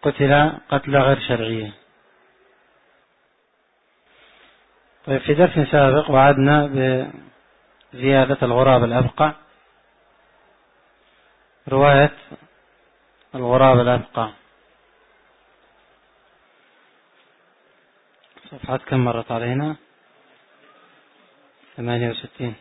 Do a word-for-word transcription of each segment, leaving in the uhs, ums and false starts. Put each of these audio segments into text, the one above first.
قتل قتلى غير شرعية. طيب، في درس سابق وعدنا بزيادة الغراب الأبقع، رواية الغراب الأبقع. صفحات كم مرت علينا؟ ثمانية وستين.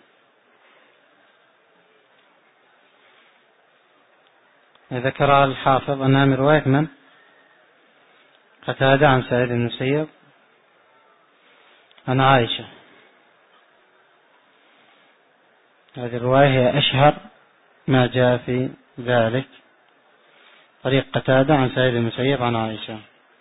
ذكر الحافظ أنها من رواية من؟ قتادة عن سعيد بن المسيب عن عائشة. هذه الرواية هي أشهر ما جاء في ذلك، طريق قتادة عن سعيد بن المسيب عن عائشة.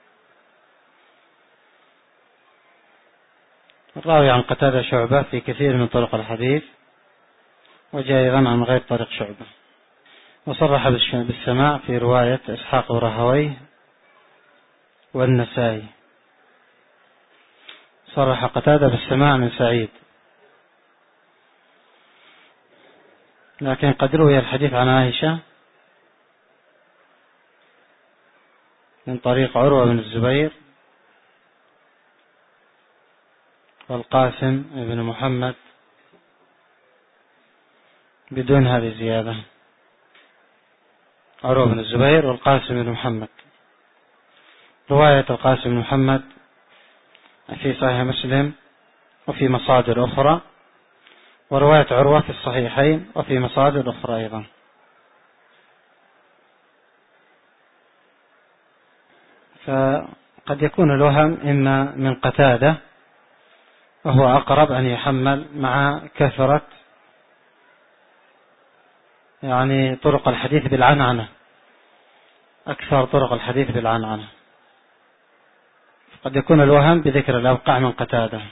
الراوي عن قتادة شعبة في كثير من طرق الحديث، وجاء أيضا عن غير طريق شعبة. وصرح بالسماع في رواية إسحاق وراهويه والنسائي. صرح قتادة بالسماع من سعيد، لكن قد روي الحديث عن عائشة من طريق عروة بن الزبير والقاسم بن محمد بدون هذه الزيادة. عروة بن الزبير والقاسم بن محمد. رواية القاسم بن محمد في صحيح مسلم وفي مصادر أخرى، ورواية عروة في الصحيحين وفي مصادر أخرى أيضا. فقد يكون الوهم إما من قتادة، وهو أقرب أن يحمل مع كثرة يعني طرق الحديث بالعنعنة، أكثر طرق الحديث بالعنعنة، قد يكون الوهم بذكر الأبقع من قتادة.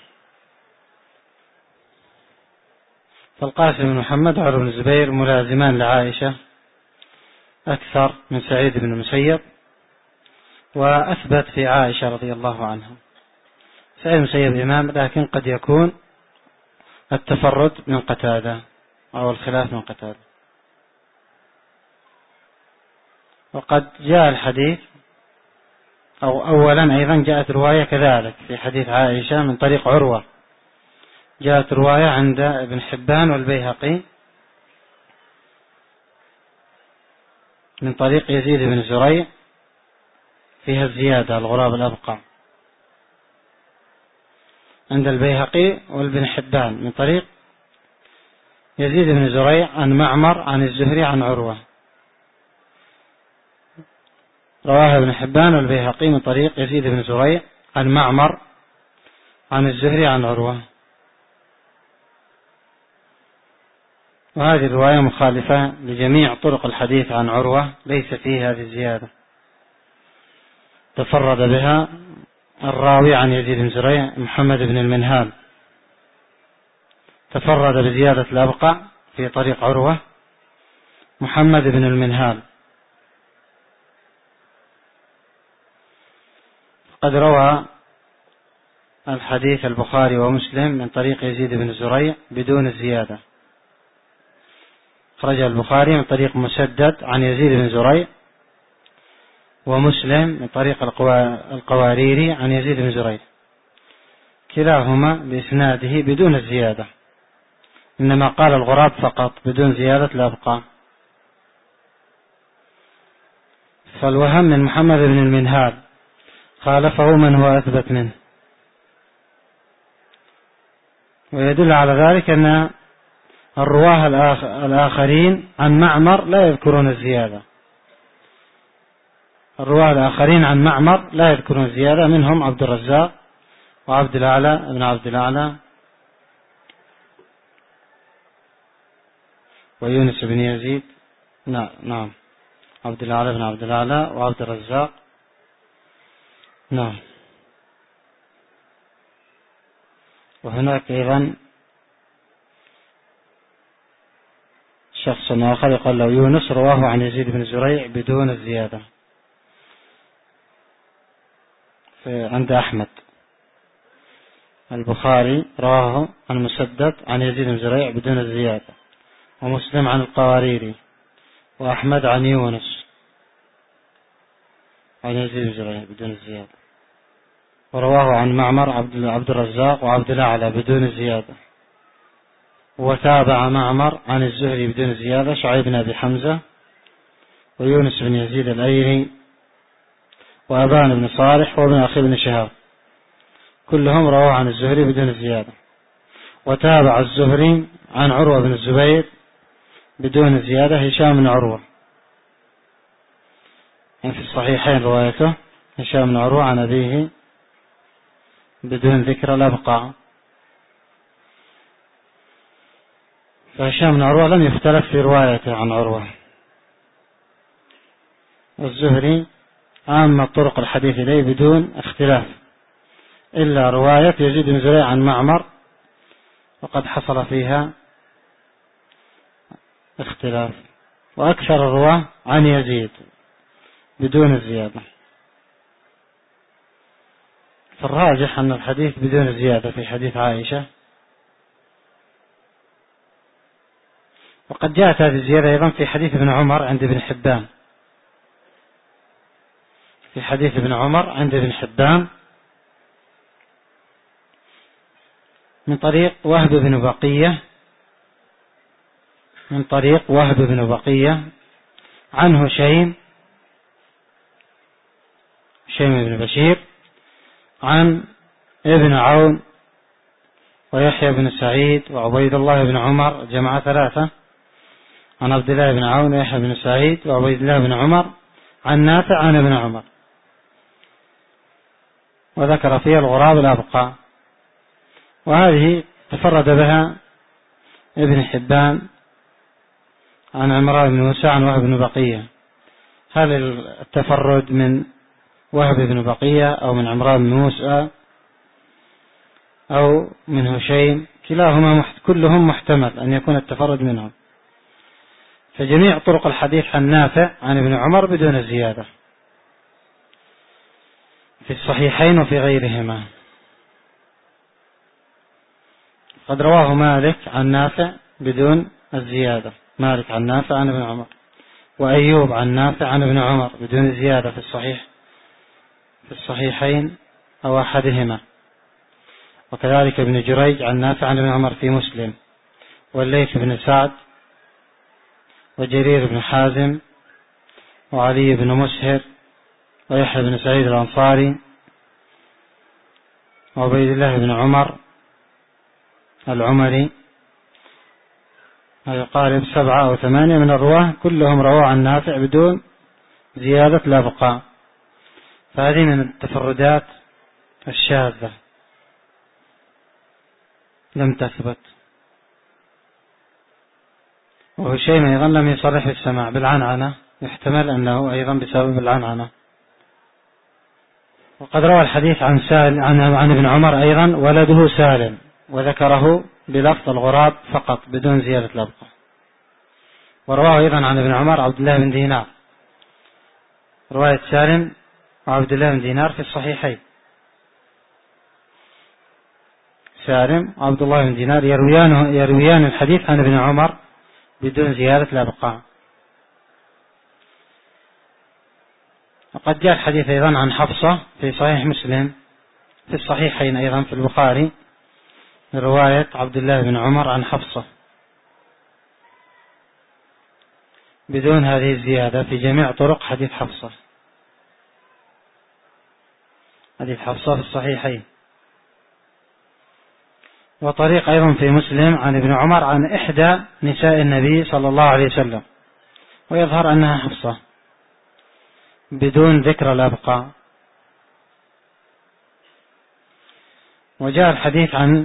فالقاسم بن محمد وعروة بن الزبير ملازمان لعائشة أكثر من سعيد بن المسيب، وأثبت في عائشة رضي الله عنها. سعيد بن المسيب إمام، لكن قد يكون التفرد من قتادة أو الخلاف من قتادة. وقد جاء الحديث أو أولا أيضا جاءت رواية كذلك في حديث عائشة من طريق عروة، جاءت رواية عند ابن حبان والبيهقي من طريق يزيد بن زريع فيها الزيادة الغراب الأبقع، عند البيهقي والبن حبان من طريق يزيد بن زريع عن معمر عن الزهري عن عروة. رواه ابن حبان والبيهقي من طريق يزيد بن زريع عن معمر عن الزهري عن عروة. وهذه الرواية مخالفة لجميع طرق الحديث عن عروة، ليس فيه هذه الزيادة، تفرد بها الراوي عن يزيد بن زريع محمد بن المنهال، تفرد بزيادة الأبقع في طريق عروة محمد بن المنهال. قد روى الحديث البخاري ومسلم من طريق يزيد بن زريع بدون الزيادة. خرج البخاري من طريق مسدد عن يزيد بن زريع، ومسلم من طريق القواريري عن يزيد بن زريع، كلاهما بإسناده بدون الزيادة، إنما قال الغراب فقط بدون زيادة الأبقى. فالوهم من محمد بن المنهال خالفه من هو أثبت منه، ويدل على ذلك أن الرواه الآخرين عن معمر لا يذكرون الزيادة. الرواه الآخرين عن معمر لا يذكرون الزيادة، منهم عبد الرزاق وعبد الأعلى ابن عبد الأعلى ويونس بن يزيد. نعم نعم عبد الأعلى بن عبد الأعلى وعبد الرزاق. نعم. وهناك أيضا شخص آخر يقال له يونس، رواه عن يزيد بن زريع بدون الزيادة عند أحمد. البخاري رواه عن مسدد عن يزيد بن زريع بدون الزيادة، ومسلم عن القواريري، وأحمد عن يونس. عن يزيد بن زريع بدون الزيادة. ورواه عن معمر عبد عبد الرزاق وعبد الأعلى بدون الزيادة. وتابع معمر عن الزهري بدون الزيادة شعيب بن أبي حمزة ويونس بن يزيد الأيلي وأبان بن صالح وابن أخي بن شهاب، كلهم رواه عن الزهري بدون الزيادة. وتابع الزهري عن عروة بن الزبير بدون الزيادة هشام بن عروة، يعني في الصحيحين روايته هشام بن عروة عن أبيه بدون ذكر الأبقاع. فهشام بن عروة لم يختلف في روايته عن عروة. والزهري عامة طرق الحديث إليه بدون اختلاف إلا رواية يزيد بن زريع عن معمر وقد حصل فيها اختلاف، وأكثر الرواة عن يزيد بدون الزيادة. فالراجح أن الحديث بدون الزيادة في حديث عائشة. وقد جاءت هذه الزيادة أيضا في حديث ابن عمر عند ابن حبان، في حديث ابن عمر عند ابن حبان من طريق وهب بن بقية من طريق وهب بن بقية عن هشيم هشيم بن بشير عن ابن عون ويحيى بن سعيد وعبيد الله بن عمر، جماعة ثلاثة، عن عبد الله بن عون ويحيى بن سعيد وعبيد الله بن عمر عن نافع عن ابن عمر، وذكر فيها الغراب الأبقى. وهذه تفرد بها ابن حبان عن عمران بن موسى عن وهب بن بقية. هل التفرد من وهب بن بقية أو من عمران بن موسى أو من هشيم، كلاهما محت... كلهم محتمل أن يكون التفرد منهم. فجميع طرق الحديث عن نافع عن ابن عمر بدون الزيادة في الصحيحين وفي غيرهما. قد رواه مالك عن نافع بدون الزيادة، مالك عن نافع عن ابن عمر، وأيوب عن نافع عن ابن عمر بدون الزيادة في الصحيح في الصحيحين أو أحدهما، وكذلك ابن جريج عن نافع عن ابن عمر في مسلم، والليث بن سعد وجرير بن حازم وعلي بن مسهر ويحيى بن سعيد الأنصاري وعبيد الله بن عمر العمري، يقارب سبعة أو ثمانية من الرواه، كلهم رواه عن نافع بدون زيادة الأبقاء. فهذه من التفردات الشاذة لم تثبت. وهشيم أيضا لم يصرح بالسماع بالعنعنة، يحتمل أنه أيضا بسبب العنعنة. وقد روى الحديث عن سال عن, عن ابن عمر أيضا ولده سالم، وذكره بلفظ الغراب فقط بدون زيادة الأبقاء. ورواه أيضا عن ابن عمر عبد الله بن دينار، رواية سالم وعبد الله بن دينار في الصحيحين. سالم وعبد الله بن دينار يرويان, يرويان الحديث عن ابن عمر بدون زيادة الأبقاء. وقد جاء الحديث أيضا عن حفصة في صحيح مسلم في الصحيحين أيضا في البخاري، رواية عبد الله بن عمر عن حفصة بدون هذه الزيادة في جميع طرق حديث حفصة حديث حفصة في الصحيحين. وطريق أيضا في مسلم عن ابن عمر عن إحدى نساء النبي صلى الله عليه وسلم، ويظهر أنها حفصة بدون ذكر الأبقاء. وجاء الحديث عن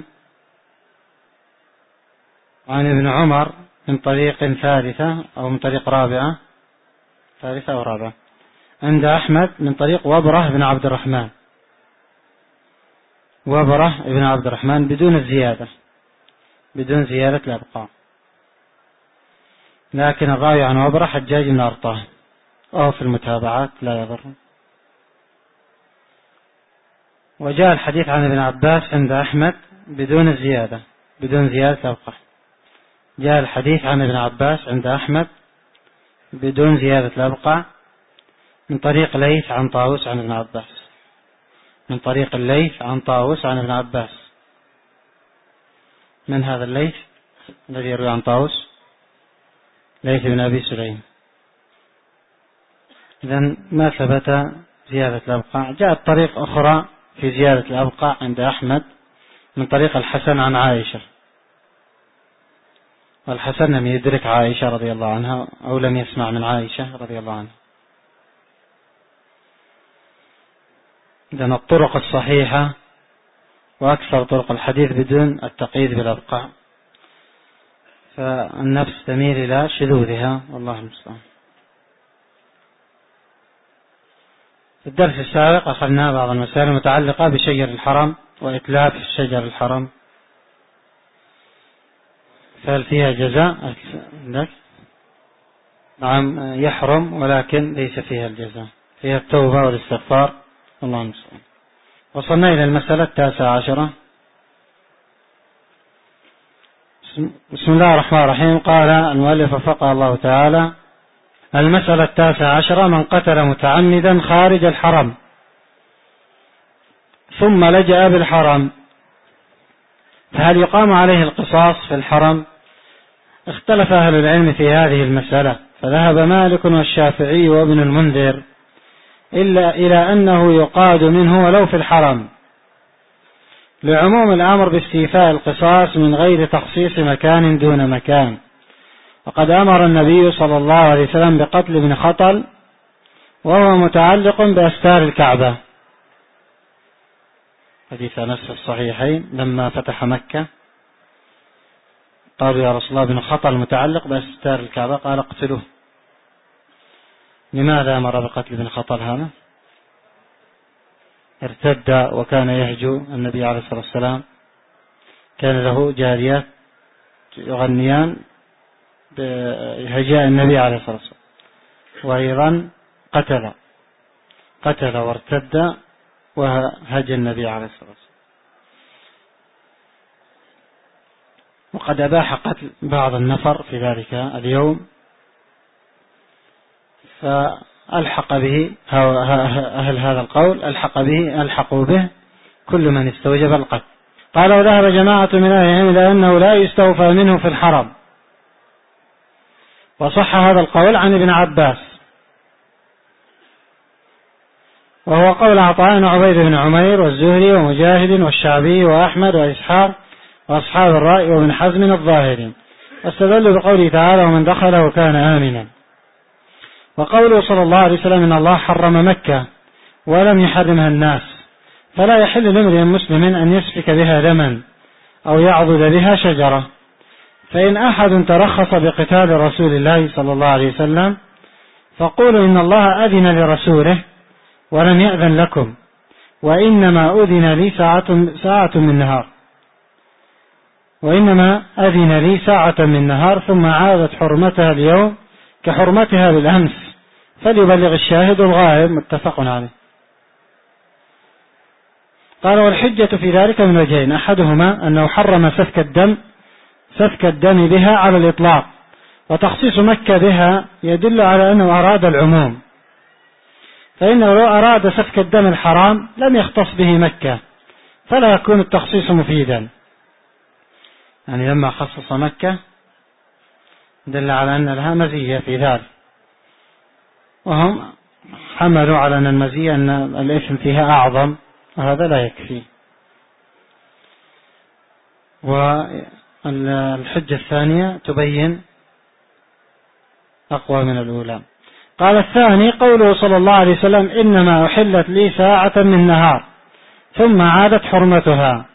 عن ابن عمر من طريق ثالثة أو من طريق رابعة ثالثة أو رابعة عند أحمد من طريق وبرة بن عبد الرحمن وبرة بن عبد الرحمن بدون الزيادة بدون زيادة الأبقاء، لكن الراوي عن وبرة حجاج بن أرطاه، أو في المتابعات لا يضر. وجاء الحديث عن ابن عباس عند أحمد بدون الزيادة بدون زيادة الأبقاء. جاء الحديث عن ابن عباس عند أحمد بدون زيادة الأبقاء، من طريق ليث عن طاووس عن ابن عباس. من طريق الليث عن طاووس عن ابن عباس. من هذا الليث الذي يروي عن طاووس؟ ليث بن أبي سليم. إذن ما ثبت زيادة الأبقاع. جاءت طريق أخرى في زيادة الأبقاع عند أحمد من طريق الحسن عن عائشة، والحسن لم يدرك عائشة رضي الله عنها أو لم يسمع من عائشة رضي الله عنها. إذن الطرق الصحيحة وأكثر طرق الحديث بدون التقييد بالأبقاع، فالنفس تميل إلى شذوذها والله المستعان. في الدرس السابق أخذنا بعض المسائل المتعلقة بشجر الحرم وإتلاف شجر الحرم، فهل فيها جزاء؟ نعم يحرم، ولكن ليس فيها الجزاء، فيها التوبة والاستغفار الله المستعان. وصلنا إلى المسألة التاسعة عشرة. بسم الله الرحمن الرحيم. قال المؤلف وفقه الله تعالى: المسألة التاسعة عشرة: من قتل متعمدا خارج الحرم ثم لجأ بالحرم فهل يقام عليه القصاص في الحرم؟ اختلف أهل العلم في هذه المسألة، فذهب مالك والشافعي وابن المنذر إلا إلى أنه يقاد منه ولو في الحرم، لعموم الأمر باستيفاء القصاص من غير تخصيص مكان دون مكان. وقد أمر النبي صلى الله عليه وسلم بقتل ابن خطل وهو متعلق بأستار الكعبة، حديث أنس في الصحيحين لما فتح مكة قالوا يا رسول الله ابن خطل متعلق بأستار الكعبة، قال اقتلوه. لماذا أمر بقتل ابن خطل هذا؟ ارتد وكان يهجو النبي عليه الصلاة والسلام، كان له جاريات يغنيان بهجاء النبي عليه الصلاة والسلام، وأيضا قتل قتل وارتد وهجى النبي عليه الصلاة والسلام. وقد أباح قتل بعض النفر في ذلك اليوم، فألحق به أهل هذا القول ألحق به ألحقوا به كل من استوجب القتل. قال: وذهب جماعة من أهل العلم إلى أنه لا يستوفى منه في الحرم، وصح هذا القول عن ابن عباس، وهو قول عطاء وعبيد بن عمير والزهري ومجاهد والشعبي وأحمد وإسحاق وأصحاب الرأي وابن حزم الظاهري، واستدلوا بقوله تعالى: ومن دخله كان آمنا. وقوله صلى الله عليه وسلم: إن الله حرم مكة ولم يحرمها الناس، فلا يحل لامرئ مسلم أن يسفك بها دما أو يعضد بها شجرة. فإن أحد ترخص بقتال رسول الله صلى الله عليه وسلم فقولوا إن الله أذن لرسوله ولم يأذن لكم، وإنما أذن لي ساعة, ساعة من نهار وإنما أذن لي ساعة من نهار ثم عادت حرمتها اليوم كحرمتها بالأمس، فليبلغ الشاهد الغائب. متفق عليه. قال: والحجة في ذلك من وجهين: أحدهما أنه حرم سفك الدم سفك الدم بها على الإطلاق، وتخصيص مكة بها يدل على أنه أراد العموم، فإنه لو أراد سفك الدم الحرام لم يختص به مكة، فلا يكون التخصيص مفيدا. يعني لما خصص مكة دل على أن لها مزية في ذلك، وهم حملوا على أن المزية أن الإثم فيها أعظم، وهذا لا يكفي. والحجة الثانية تبين أقوى من الأولى. قال: الثاني قوله صلى الله عليه وسلم: إنما أحلت لي ساعة من نهار ثم عادت حرمتها.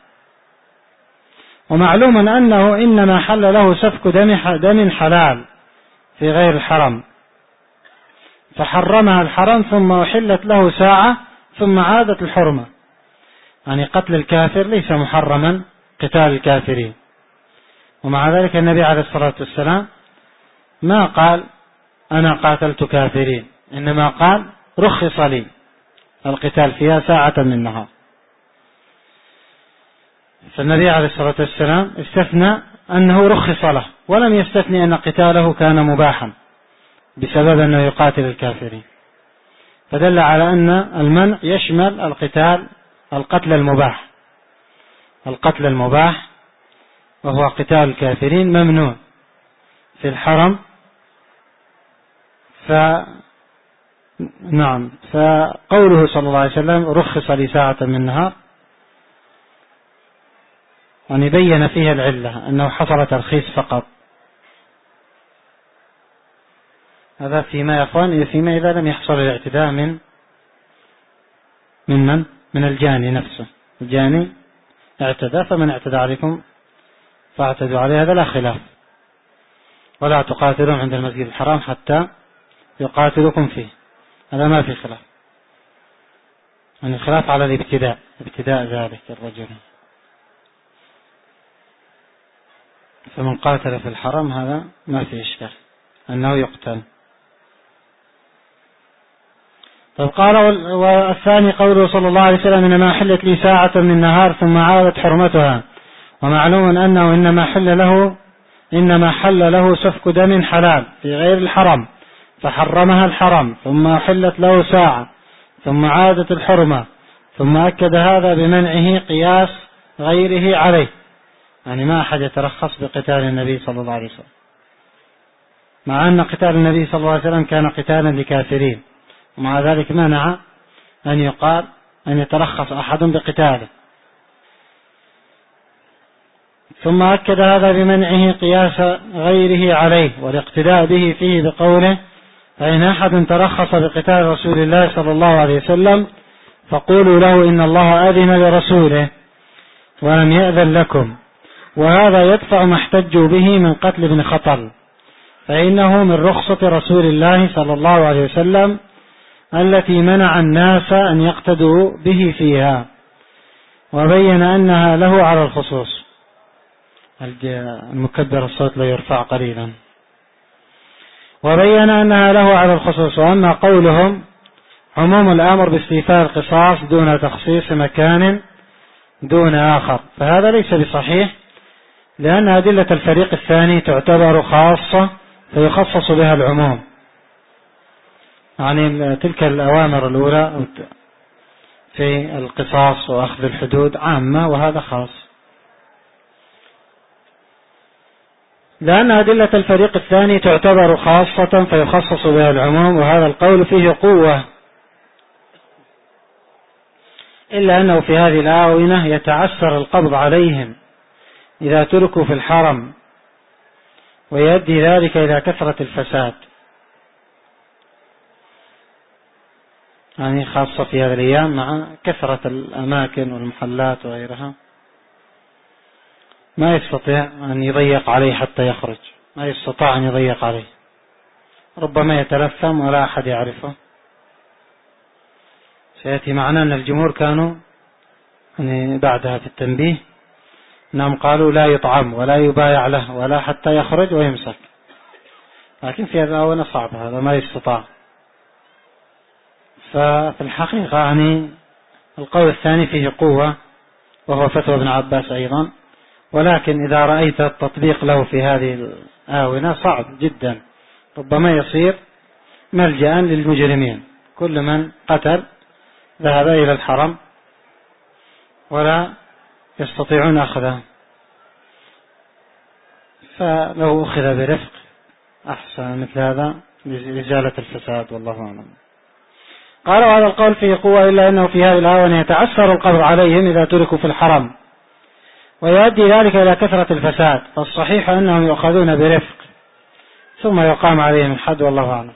ومعلوم أنه إنما حل له سفك دم حلال في غير الحرم، فحرمها الحرم ثم أحلت له ساعة ثم عادت الحرمة. يعني قتل الكافر ليس محرما قتال الكافرين، ومع ذلك النبي عليه الصلاة والسلام ما قال أنا قاتلت كافرين، إنما قال رخص لي القتال فيها ساعة من نهار. فالنبي عليه الصلاة والسلام استثنى أنه رخص له، ولم يستثني أن قتاله كان مباحا بسبب أنه يقاتل الكافرين. فدل على أن المنع يشمل القتال القتل المباح القتل المباح وهو قتال الكافرين ممنوع في الحرم. ف نعم فقوله صلى الله عليه وسلم رخص لي ساعة من نهار يعني بين فيها العلة أنه حصل ترخيص فقط. هذا فيما يا أخوان فيما إذا لم يحصل الاعتداء من من من من الجاني نفسه. الجاني اعتدى فمن اعتدى عليكم فاعتدوا عليه، هذا لا خلاف. ولا تقاتلون عند المسجد الحرام حتى يقاتلكم فيه، هذا ما في خلاف. يعني الخلاف على الابتداء ابتداء ذلك الرجل. فمن قاتل في الحرم هذا ما في إشكال أنه يقتل. طيب قال والثاني قوله صلى الله عليه وسلم إنما حلت لي ساعة من نهار ثم عادت حرمتها. ومعلوم أنه إنما حل له إنما حل له سفك دم حلال في غير الحرم فحرمها الحرم، ثم حلت له ساعة ثم عادت الحرمة، ثم أكد هذا بمنعه قياس غيره عليه. يعني ما أحد يترخص بقتال النبي صلى الله عليه وسلم، مع أن قتال النبي صلى الله عليه وسلم كان قتالا لكافرين، ومع ذلك منع أن يقال أن يترخص أحد بقتاله. ثم أكد هذا بمنعه قياس غيره عليه والاقتداء به فيه بقوله فإن أحد ترخص بقتال رسول الله صلى الله عليه وسلم فقولوا له إن الله أذن لرسوله ولم يأذن لكم. وهذا يدفع ما احتجوا به من قتل ابن خطل، فإنه من رخصة رسول الله صلى الله عليه وسلم التي منع الناس أن يقتدوا به فيها، وبين أنها له على الخصوص. المكبر الصوت لا يرفع قليلا. وبين أنها له على الخصوص. وأما قولهم عموم الأمر باستيفاء القصاص دون تخصيص مكان دون آخر فهذا ليس بصحيح، لأن أدلة الفريق الثاني تعتبر خاصة فيخصص بها العموم. يعني تلك الأوامر الأولى في القصاص وأخذ الحدود عامة وهذا خاص، لأن أدلة الفريق الثاني تعتبر خاصة فيخصص بها العموم، وهذا القول فيه قوة، إلا أنه في هذه الآونة يتعسر القبض عليهم إذا تركوا في الحرم، ويؤدي ذلك إلى كثرة الفساد. يعني خاصة في هذه الأيام مع كثرة الأماكن والمحلات وغيرها، ما يستطيع أن يضيق عليه حتى يخرج، ما يستطيع أن يضيق عليه، ربما يتلثم ولا أحد يعرفه. سيأتي معنا أن الجمهور كانوا يعني بعدها في التنبيه أنهم قالوا لا يطعم ولا يبايع له ولا حتى يخرج ويمسك، لكن في هذا الآونة صعب، هذا ما يستطاع. ففي الحقيقة يعني القول الثاني فيه قوة وهو فتوى ابن عباس أيضا، ولكن إذا رأيت التطبيق له في هذه الآونة صعب جدا، ربما يصير ملجأ للمجرمين، كل من قتل ذهب إلى الحرم ولا يستطيعون أخذه، فلو أخذ برفق أحسن مثل هذا لإزالة الفساد، والله أعلم. قال وهذا القول فيه قوة، إلا أنه في هذه الآونة يتعسر القبض عليهم إذا تركوا في الحرم، ويؤدي ذلك إلى كثرة الفساد، فالصحيح أنهم يؤخذون برفق ثم يقام عليهم الحد، والله أعلم.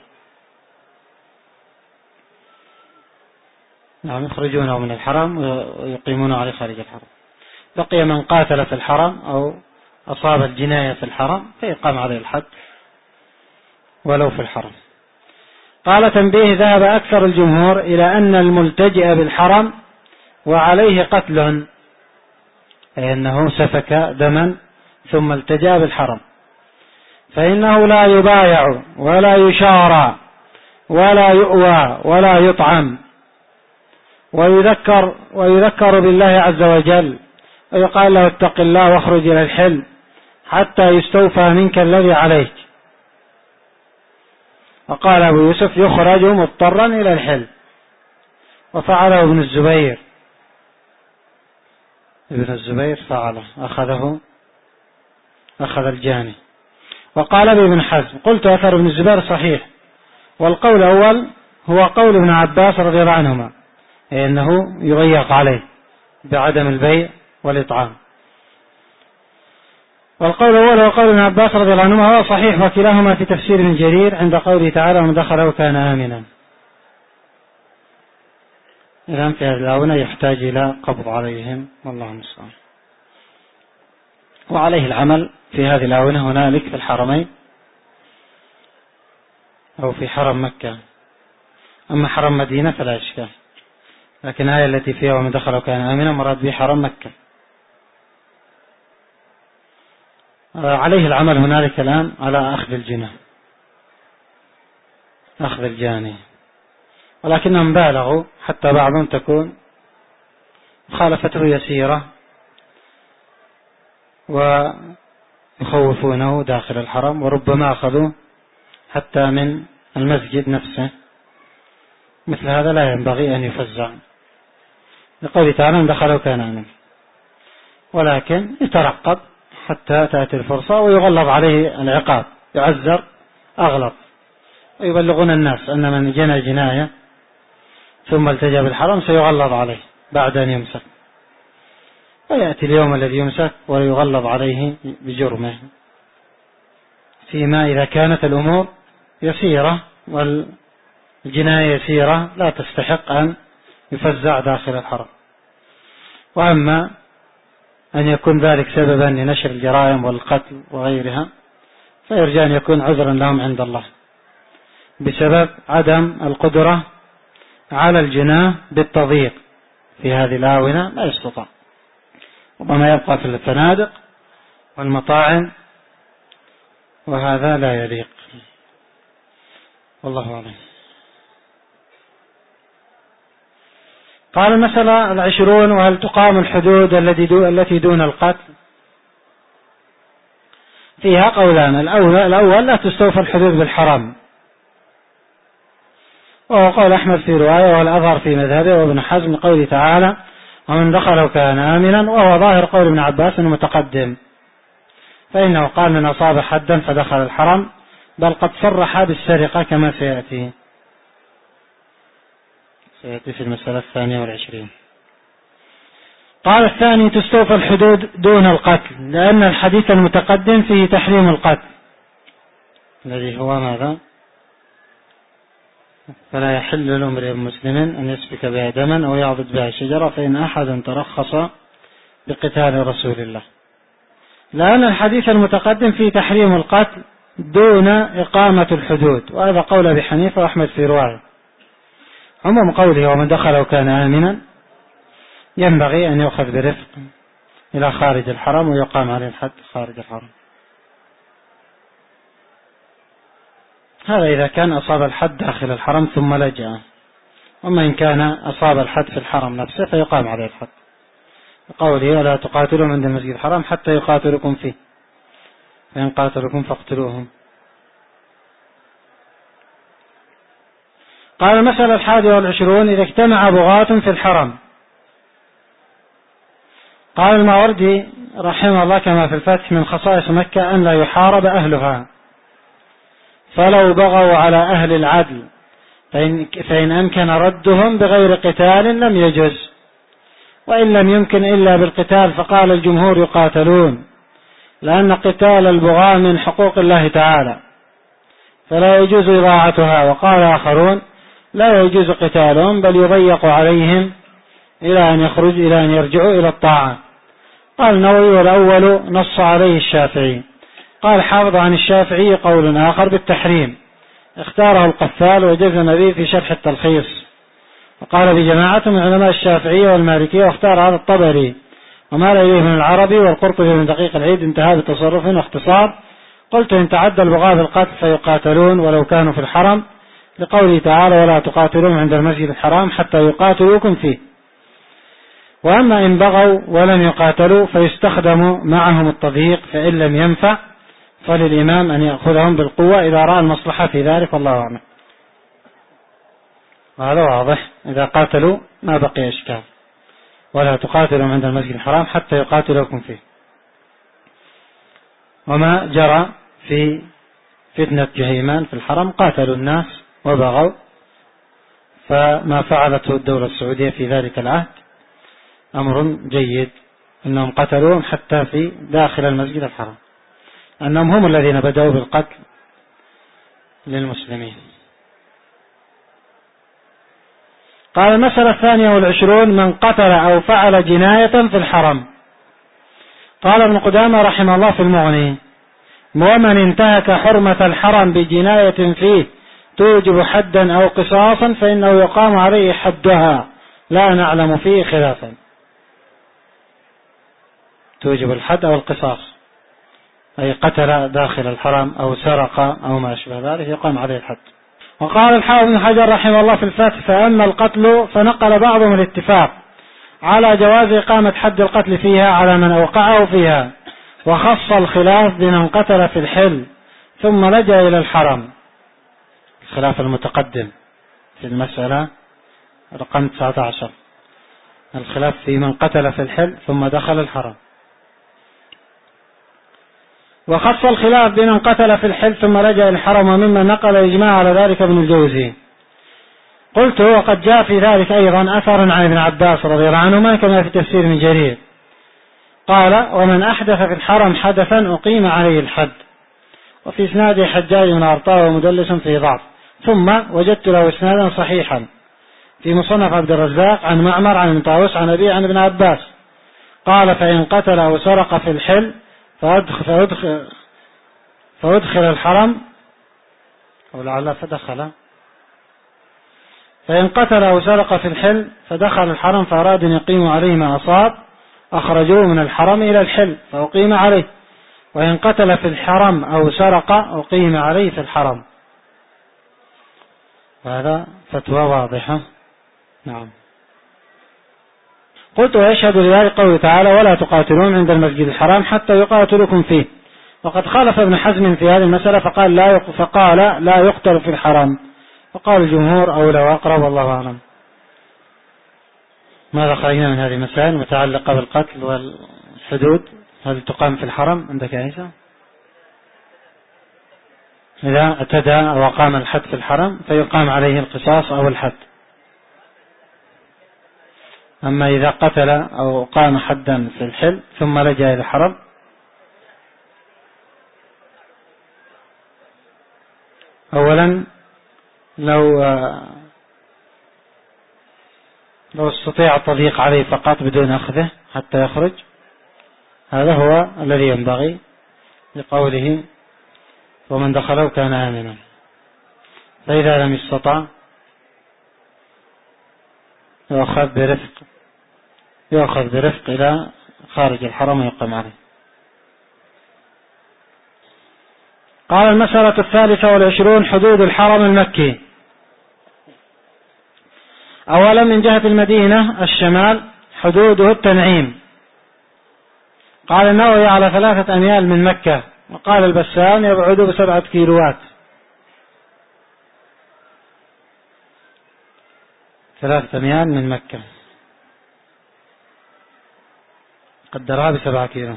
نعم يخرجونه من الحرم ويقيمون عليه خارج الحرم. بقي من قاتل في الحرم أو أصاب الجناية في الحرم فيقام عليه الحد ولو في الحرم. قال تنبيه ذهب أكثر الجمهور إلى أن الملتجئ بالحرم وعليه قتل، أي أنه سفك دما ثم التجأ بالحرم، فإنه لا يبايع ولا يشارى ولا يؤوى ولا يطعم، ويذكر ويذكر بالله عز وجل، ويقال له اتق الله واخرج إلى الحل حتى يستوفى منك الذي عليك. وقال أبو يوسف يخرج مضطرا إلى الحل، وفعله ابن الزبير ابن الزبير فعله أخذه أخذ الجاني. وقال ابن حزم قلت أثر ابن الزبير صحيح، والقول الأول هو قول ابن عباس رضي الله عنهما إنه يضيق عليه بعدم البيع والإطعام، والقول الأول هو قول ابن عباس رضي الله عنهما هو صحيح، وكلاهما في تفسير ابن جرير عند قوله تعالى ومن دخله كان آمنا. إذن في هذه الآونة يحتاج إلى قبض عليهم والله المستعان. وعليه العمل في هذه الآونة هنالك في الحرمين أو في حرم مكة. أما حرم مدينة فلا إشكال، لكن الآية التي فيها ومن دخله كان آمنا مراد به حرم مكة. عليه العمل هنالك الآن على أخذ الجنة أخذ الجاني، ولكنهم بالغوا حتى بعضهم تكون مخالفته يسيرة ويخوفونه داخل الحرم، وربما أخذوه حتى من المسجد نفسه. مثل هذا لا ينبغي أن يفزع لقوله تعالى من دخله كان آمنا، ولكن يترقب حتى تأتي الفرصة ويغلظ عليه العقاب، يعزر أغلظ، ويبلغون الناس أن من جنى جناية ثم التجأ بالحرم سيغلظ عليه بعد أن يمسك، ويأتي اليوم الذي يمسك ويغلظ عليه بجرمه، فيما إذا كانت الأمور يسيرة والجناية يسيرة لا تستحق أن يفزع داخل الحرم. وأما أن يكون ذلك سببا لنشر الجرائم والقتل وغيرها فيرجى أن يكون عذرا لهم عند الله بسبب عدم القدرة على الجناح بالتضييق في هذه الآونة لا يستطاع، ربما يبقى في الفنادق والمطاعم وهذا لا يليق، والله أعلم. قال المسألة العشرون وهل تقام الحدود التي دون القتل؟ فيها قولان، الأول لا تستوفى الحدود بالحرام، وهو قول أحمد في رواية والأظهر في مذهبه وابن حزم قوله تعالى ومن دخله كان آمنا، وهو ظاهر قول ابن عباس المتقدم، فإنه قال من أصاب حدا فدخل الحرم، بل قد صرح بالسرقة كما سيأتي سيأتي في المسألة الثانية والعشرين. قال الثاني تستوفى الحدود دون القتل، لأن الحديث المتقدم فيه تحريم القتل الذي هو ماذا؟ فلا يحل لامرئ مسلم أن يسفك بها دما أو يعضد بها شجرة فإن أحد ترخص بقتال رسول الله، لأن الحديث المتقدم فيه تحريم القتل دون إقامة الحدود، وهذا قول أبي حنيفة وأحمد في رواية. عموم قوله ومن دخله كان آمنا ينبغي أن يؤخذ برفق إلى خارج الحرم ويقام عليه الحد خارج الحرم، هذا إذا كان أصاب الحد داخل الحرم ثم لجأ، أما إن كان أصاب الحد في الحرم نفسه فيقام عليه الحد، قوله ولا تقاتلهم عند المسجد الحرام حتى يقاتلكم فيه فإن قاتلكم فاقتلوهم. قال المسألة الحادية والعشرون إذا اجتمع بغاة في الحرم. قال الماوردي رحمه الله كما في الفتح من خصائص مكة أن لا يحارب أهلها، فلو بغوا على أهل العدل فإن, فإن أمكن ردهم بغير قتال لم يجز، وإن لم يمكن إلا بالقتال فقال الجمهور يقاتلون، لأن قتال البغاة من حقوق الله تعالى فلا يجوز إضاعتها، وقال آخرون لا يجوز قتالهم بل يضيق عليهم إلى أن يخرج إلى أن يرجعوا إلى الطاعة. قال النووي والأول نص عليه الشافعي. قال حافظ عن الشافعي قول آخر بالتحريم اختاره القفال وجزم به في شرح التلخيص، وقال بجماعة من علماء الشافعية والمالكية، واختار هذا الطبري ومال إليه من العربي والقرطبي من دقيق العيد انتهى بتصرف واختصار. قلت إن تعدى البغاة بالقتل فيقاتلون ولو كانوا في الحرم، لقوله تعالى ولا تقاتلون عند المسجد الحرام حتى يقاتلوكم فيه. وأما إن بغوا ولم يقاتلوا فيستخدم معهم التضييق، فإن لم ينفع فللإمام أن يأخذهم بالقوة إذا رأى المصلحة في ذلك، والله أعلم. وهذا واضح، إذا قاتلوا ما بقي إشكال، ولا تقاتلوا عند المسجد الحرام حتى يقاتلوكم فيه. وما جرى في فتنة جهيمان في الحرم، قاتلوا الناس وبغوا، فما فعلته الدولة السعودية في ذلك العهد أمر جيد، أنهم قتلوهم حتى في داخل المسجد الحرام، أنهم هم الذين بدأوا بالقتل للمسلمين. قال المسألة الثانية والعشرون: من قتل أو فعل جناية في الحرم. قال ابن قدامة رحمه الله في المغني: ومن انتهك حرمة الحرم بجناية فيه توجب حدا أو قصاصا فإنه يقام عليه حدها، لا نعلم فيه خلافا. توجب الحد أو القصاص، أي قتل داخل الحرم أو سرق أو ما أشبه ذلك يقام عليه الحد. وقال الحافظ بن حجر رحمه الله في الفتح: فأما القتل فنقل بعضهم الاتفاق على جواز إقامة حد القتل فيها على من أوقعه فيها، وخص الخلاف بمن قتل في الحل ثم لجأ إلى الحرم. الخلاف المتقدم في المسألة رقم تسعة عشر، الخلاف في من قتل في الحل ثم دخل الحرم. وخص الخلاف بمن قتل في الحل ثم لجأ إلى الحرم، وممن نقل إجماع على ذلك ابن الجوزي. قلت: وقد جاء في ذلك أيضا أثر عن ابن عباس رضي الله عنهما كما في تفسير من جرير، قال: ومن أحدث في الحرم حدثا أقيم عليه الحد. وفي إسناده حجاج بن أرطاة ومدلس في ضعف، ثم وجدت له إسنادا صحيحا في مصنف عبد الرزاق عن معمر عن طاووس عن أبي عن ابن عباس قال: فإن قتل أو سرق في الحل فأدخل, فأدخل, فأدخل الحرم، أو لعل فدخل فإن قتل أو سرق في الحل فدخل الحرم فأراد أن يقيم عليه ما أصاب أخرجوه من الحرم إلى الحل فأقيم عليه، وإن قتل في الحرم أو سرق أقيم عليه في الحرم. وهذا فتوى واضحة. نعم. قلت: ويشهد لذلك قوله تعالى: ولا تقاتلون عند المسجد الحرام حتى يقاتلكم فيه. وقد خالف ابن حزم في هذه المسألة فقال لا فقال لا يقتل في الحرم، وقال الجمهور أولى وأقرب، والله أعلم. ماذا خرجنا من هذه المسائل متعلقة بالقتل والحدود؟ هل تقام في الحرم عندك يا عيسى؟ إذا اعتدى أو أقام الحد في الحرم فيقام عليه القصاص أو الحد. أما إذا قتل أو قام حدا في الحل ثم لجأ إلى الحرم أولا لو لو استطيع التضييق عليه فقط بدون أخذه حتى يخرج، هذا هو الذي ينبغي لقوله: ومن دخله كان آمنا. فإذا لم يستطع يؤخذ برفق يؤخذ برفق إلى خارج الحرم ويقام عليه. قال: المسألة الثالثة والعشرون: حدود الحرم المكي. أولا من جهة المدينة الشمال حدوده التنعيم. قال النووي: على ثلاثة أميال من مكة. وقال البسام: يبعد بسبعة كيلوات. ثلاثة أميال من مكة قدرها بسبعة كيلو،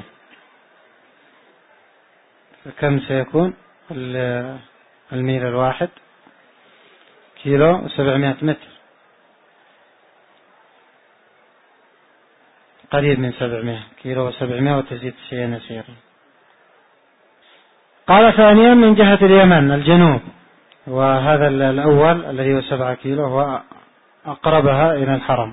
فكم سيكون الميل الواحد؟ كيلو وسبعمائة متر، قريب من سبعمائة كيلو وسبعمائة وتزيد شيئا يسيرا. قال: ثانيا من جهة اليمن الجنوب، وهذا الأول الذي هو سبعة كيلو هو أقربها إلى الحرم.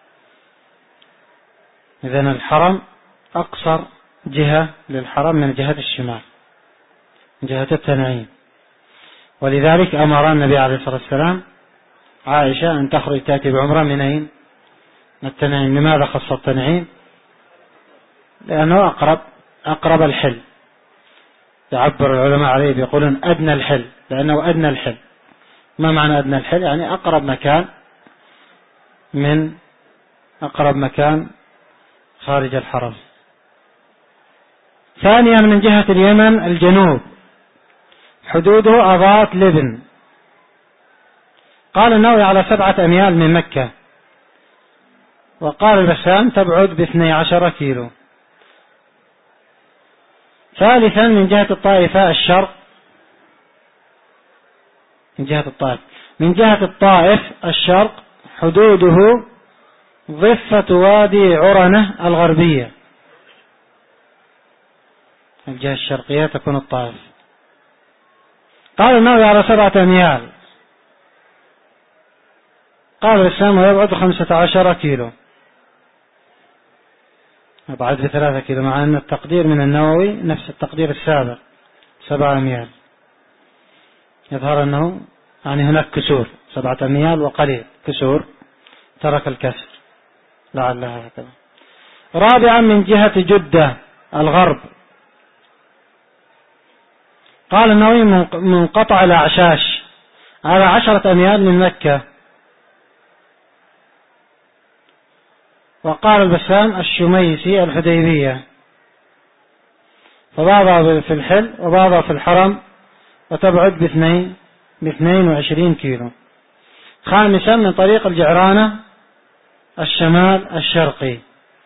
إذن الحرم أقصر جهة للحرم من جهة الشمال، من جهة التنعيم. ولذلك أمر النبي عليه الصلاة والسلام عائشة أن تخرج تأتي بعمرة من أين؟ من التنعيم. لماذا خص التنعيم؟ لأنه أقرب أقرب الحل. يعبر العلماء عليه بيقولون أدنى الحل، لأنه أدنى الحل. ما معنى أدنى الحل؟ يعني أقرب مكان من أقرب مكان خارج الحرم. ثانيا من جهة اليمن الجنوب حدوده أضاط لبن. قال النووي على سبعة أميال من مكة. وقال البسام تبعد باثني عشر كيلو. ثالثا من جهة الطائفة الشرق، من جهة الطائف من جهة الطائف الشرق حدوده ضفة وادي عرنة الغربية. الجهة الشرقية تكون الطائف. قال النووي على سبعة أميال. قال الإسلام ويبعد خمسة عشر كيلو، يبعد بثلاثة كيلو، مع أن التقدير من النووي نفس التقدير السابق سبعة أميال. يظهر أنه يعني هناك كسور، سبعة أميال وقليل كسور، ترك الكسر لعلها هكذا. رابعا من جهة جدة الغرب. قال النووي منقطع الأعشاش على عشرة أميال من مكة. وقال البسام الشميسي الحديبية، فبعضها في الحل وبعضها في الحرم، وتبعد باثنين باثنين وعشرين كيلو. خامسا من طريق الجعرانة الشمال الشرقي،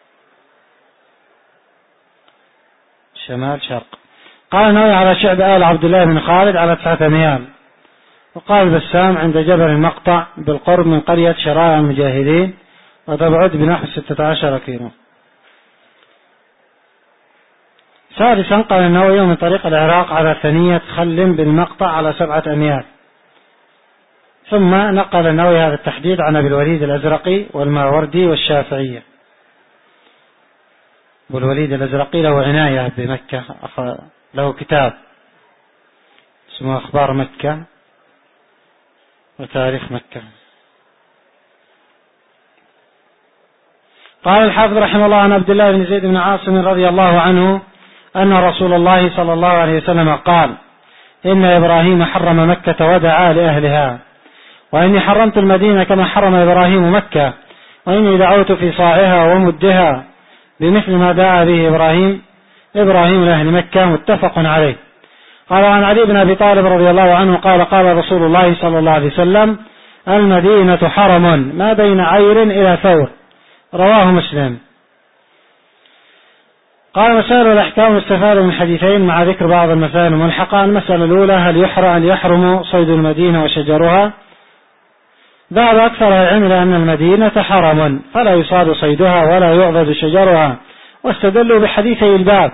شمال شرق. قال النووي على شعب آل عبد الله بن خالد على تسعة أميال. وقال البسام عند جبل المقطع بالقرب من قرية شرايع المجاهدين، وتبعد بنحو ستة عشر كيلو. سادسا قال النووي من طريق العراق على ثنية خل بالمقطع على سبعة أميال. ثم نقل النووي هذا التحديد عن أبي الوليد الأزرقي والماوردي والشافعية. أبو الوليد الأزرقي له عناية بمكة، له كتاب اسمه أخبار مكة وتاريخ مكة. قال الحافظ رحمه الله عن عبد الله بن زيد بن عاصم رضي الله عنه أن رسول الله صلى الله عليه وسلم قال إن إبراهيم حرم مكة ودعا لأهلها، وإني حرمت المدينة كما حرم إبراهيم مكة، وإني دعوت في صاعها ومدها بمثل ما دعا به إبراهيم إبراهيم لأهل مكة. متفق عليه. قال عن علي بن أبي طالب رضي الله عنه قال قال رسول الله صلى الله عليه وسلم المدينة حرم ما بين عير إلى ثور، رواه مسلم. قال مسائل الأحكام واستفاد من حديثين مع ذكر بعض المسائل الملحقة. المسألة الأولى هل يحرم أن يحرم صيد المدينة وشجرها؟ ذهب أكثر العلم إلى أن المدينة حرم فلا يصاد صيدها ولا يعضد شجرها، واستدلوا بحديثي الباب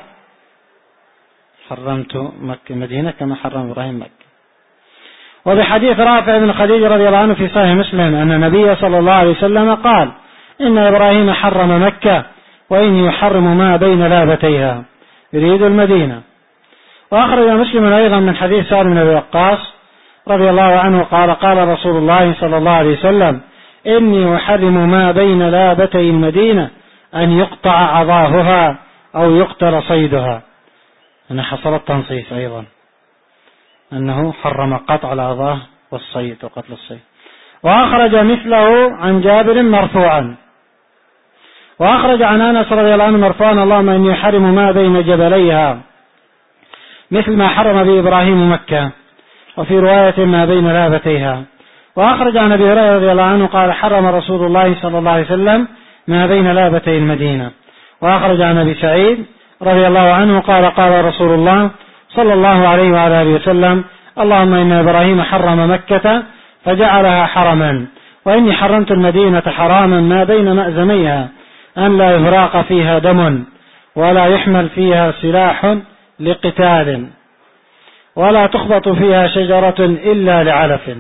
حرمت مكة مدينة كما حرم إبراهيم مكة، وبحديث رافع بن خديج رضي الله عنه في صحيح مسلم أن النبي صلى الله عليه وسلم قال إن إبراهيم حرم مكة وإني يحرم ما بين لابتيها، يريد المدينة. وأخرج مسلم أيضا من حديث سعد بن أبي وقاص رضي الله عنه قال قال رسول الله صلى الله عليه وسلم إني أحرم ما بين لابتي المدينة أن يقطع عضاهها أو يقتل صيدها. أنا حصل التنصيص أيضا أنه حرم قطع العضاه والصيد وقتل الصيد. وأخرج مثله عن جابر مرفوعا. وأخرج عن أنس رضي الله عنه مرفوعا اللهم إني أحرم ما بين جبليها مثل ما حرم بإبراهيم مكة، وفي رواية ما بين لابتيها. وأخرج عن أبي هريرة رضي الله عنه قال حرم رسول الله صلى الله عليه وسلم ما بين لابتي المدينة. وأخرج عن أبي سعيد رضي الله عنه قال قال رسول الله صلى الله عليه وعلى آله وسلم اللهم إن إبراهيم حرم مكة فجعلها حرما، وإني حرمت المدينة حراما ما بين مأزميها أن لا يهراق فيها دم ولا يحمل فيها سلاح لقتال ولا تخبط فيها شجرة إلا لعلف.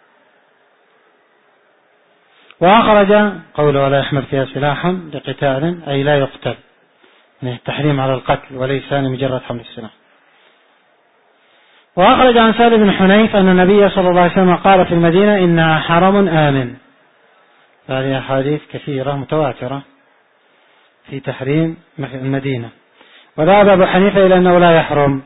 وأخرج قوله ولا يحمل فيها سلاح لقتال أي لا يقتل، يعني التحريم على القتل وليس لمجرد حمل السلاح. وأخرج عن سهل بن حنيف أن النبي صلى الله عليه وسلم قال في المدينة إنها حرم آمن. هذه أحاديث كثيرة متواترة في تحريم المدينة. وذهب أبو حنيفة إلى أنه لا يحرم،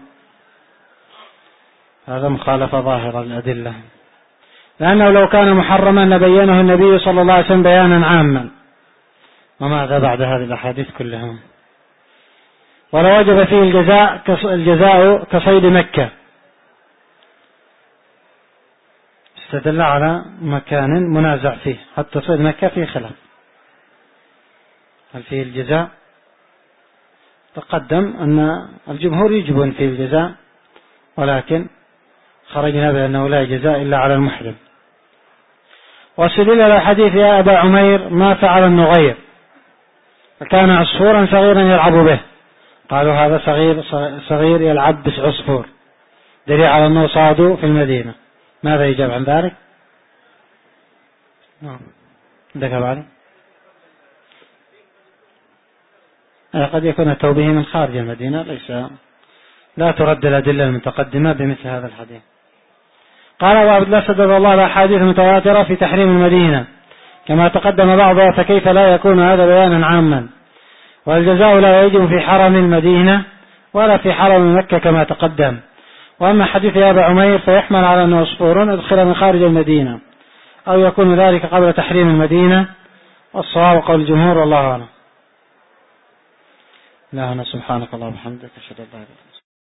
هذا مخالفة ظاهرة للأدلة، لأنه لو كان محرما لبينه النبي صلى الله عليه وسلم بيانا عاما، وماذا بعد هذه الأحاديث كلها؟ ولو وجب فيه الجزاء الجزاء كصيد مكة استدل على مكان منازع فيه، حتى صيد مكة فيه خلاف هل فيه الجزاء. تقدم أن الجمهور يجبون فيه الجزاء، ولكن خرجنا بأنه لا جزاء إلا على المحرم. واستدل على حديث يا أبا عمير ما فعل النغير فكان عصفورا صغيرا يلعب به، قالوا هذا صغير صغير يلعب بس عصفور، دليل على أنه صادوا في المدينة. ماذا يجاب عن ذلك؟ نعم عندك بعد قد يكون التوبيه من خارج المدينة، ليس لا ترد الأدلة المتقدمة بمثل هذا الحديث. قال أبو عبد الله استدل الله على أحاديث متواترة في تحريم المدينة كما تقدم بعضها، فكيف لا يكون هذا بيانا عاما؟ والجزاء لا يجب في حرم المدينة ولا في حرم مكة كما تقدم. وأما حديث يا أبا عمير فيحمل على أنه عصفور أدخل من خارج المدينة، أو يكون ذلك قبل تحريم المدينة، والصواب قول الجمهور والله أعلم. لا، أنا سبحانك اللهم وبحمدك أشهد أن لا إله إلا أنت.